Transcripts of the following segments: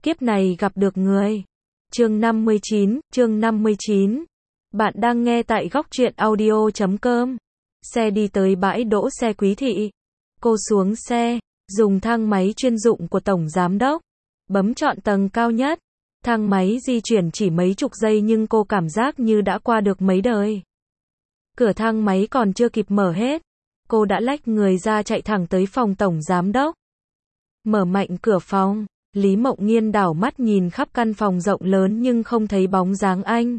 Kiếp này gặp được người. Chương 59. Bạn đang nghe tại góc truyện audio.com. Xe đi tới bãi đỗ xe Quý Thị. Cô xuống xe, dùng thang máy chuyên dụng của Tổng Giám Đốc. Bấm chọn tầng cao nhất. Thang máy di chuyển chỉ mấy chục giây nhưng cô cảm giác như đã qua được mấy đời. Cửa thang máy còn chưa kịp mở hết. Cô đã lách người ra chạy thẳng tới phòng Tổng Giám Đốc. Mở mạnh cửa phòng. Lý Mộng Nghiên đảo mắt nhìn khắp căn phòng rộng lớn nhưng không thấy bóng dáng anh.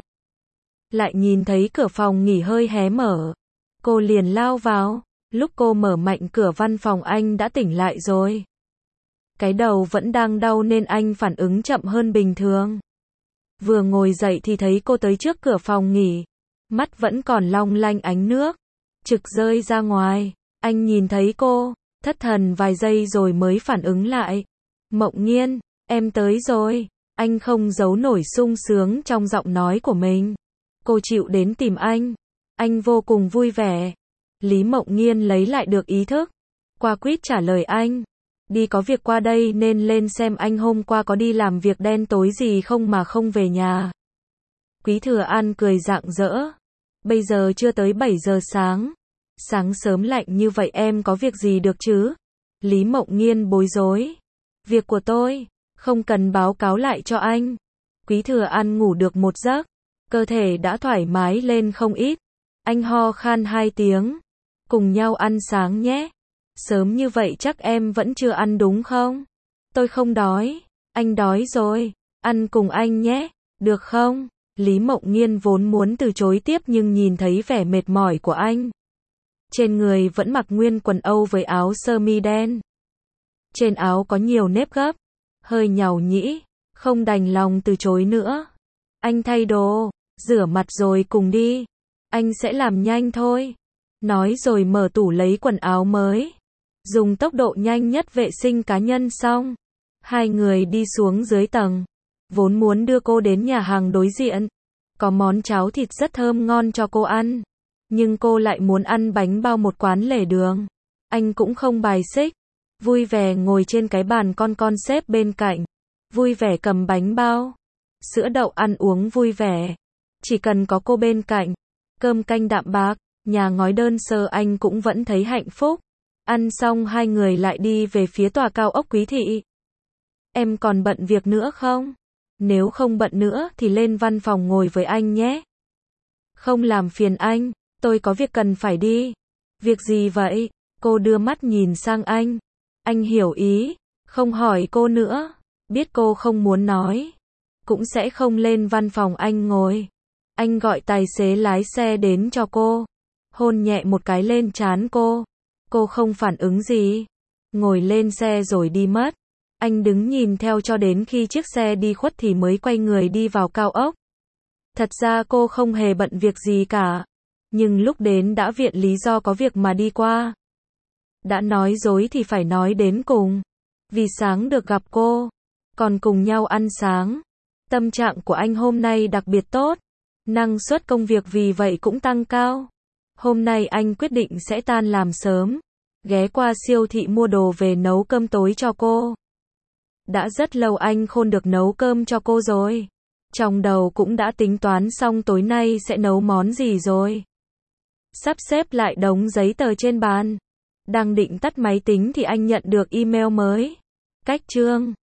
Lại nhìn thấy cửa phòng nghỉ hơi hé mở. Cô liền lao vào. Lúc cô mở mạnh cửa văn phòng anh đã tỉnh lại rồi. Cái đầu vẫn đang đau nên anh phản ứng chậm hơn bình thường. Vừa ngồi dậy thì thấy cô tới trước cửa phòng nghỉ. Mắt vẫn còn long lanh ánh nước. Trực rơi ra ngoài. Anh nhìn thấy cô, thất thần vài giây rồi mới phản ứng lại. Mộng Nghiên, em tới rồi. Anh không giấu nổi sung sướng trong giọng nói của mình. Cô chịu đến tìm anh. Anh vô cùng vui vẻ. Lý Mộng Nghiên lấy lại được ý thức. Qua quýt trả lời anh. Đi có việc qua đây nên lên xem anh hôm qua có đi làm việc đen tối gì không mà không về nhà. Quý Thừa An cười rạng rỡ. Bây giờ chưa tới 7 giờ sáng. Sáng sớm lạnh như vậy em có việc gì được chứ? Lý Mộng Nghiên bối rối. Việc của tôi, không cần báo cáo lại cho anh. Quý Thừa An ngủ được một giấc, cơ thể đã thoải mái lên không ít. Anh ho khan 2 tiếng. Cùng nhau ăn sáng nhé. Sớm như vậy chắc em vẫn chưa ăn đúng không? Tôi không đói. Anh đói rồi. Ăn cùng anh nhé. Được không? Lý Mộng Nghiên vốn muốn từ chối tiếp nhưng nhìn thấy vẻ mệt mỏi của anh. Trên người vẫn mặc nguyên quần Âu với áo sơ mi đen. Trên áo có nhiều nếp gấp. Hơi nhàu nhĩ. Không đành lòng từ chối nữa. Anh thay đồ. Rửa mặt rồi cùng đi. Anh sẽ làm nhanh thôi. Nói rồi mở tủ lấy quần áo mới. Dùng tốc độ nhanh nhất vệ sinh cá nhân xong. Hai người đi xuống dưới tầng. Vốn muốn đưa cô đến nhà hàng đối diện. Có món cháo thịt rất thơm ngon cho cô ăn. Nhưng cô lại muốn ăn bánh bao một quán lề đường. Anh cũng không bài xích. Vui vẻ ngồi trên cái bàn con xếp bên cạnh. Vui vẻ cầm bánh bao. Sữa đậu ăn uống vui vẻ. Chỉ cần có cô bên cạnh. Cơm canh đạm bạc. Nhà ngói đơn sơ anh cũng vẫn thấy hạnh phúc. Ăn xong hai người lại đi về phía tòa cao ốc Quý Thị. Em còn bận việc nữa không? Nếu không bận nữa thì lên văn phòng ngồi với anh nhé. Không làm phiền anh, tôi có việc cần phải đi. Việc gì vậy? Cô đưa mắt nhìn sang anh. Anh hiểu ý, không hỏi cô nữa. Biết cô không muốn nói. Cũng sẽ không lên văn phòng anh ngồi. Anh gọi tài xế lái xe đến cho cô. Hôn nhẹ một cái lên trán cô. Cô không phản ứng gì. Ngồi lên xe rồi đi mất. Anh đứng nhìn theo cho đến khi chiếc xe đi khuất thì mới quay người đi vào cao ốc. Thật ra cô không hề bận việc gì cả. Nhưng lúc đến đã viện lý do có việc mà đi qua. Đã nói dối thì phải nói đến cùng. Vì sáng được gặp cô. Còn cùng nhau ăn sáng. Tâm trạng của anh hôm nay đặc biệt tốt. Năng suất công việc vì vậy cũng tăng cao. Hôm nay anh quyết định sẽ tan làm sớm. Ghé qua siêu thị mua đồ về nấu cơm tối cho cô. Đã rất lâu anh không được nấu cơm cho cô rồi. Trong đầu cũng đã tính toán xong tối nay sẽ nấu món gì rồi. Sắp xếp lại đống giấy tờ trên bàn. Đang định tắt máy tính thì anh nhận được email mới. Cách chương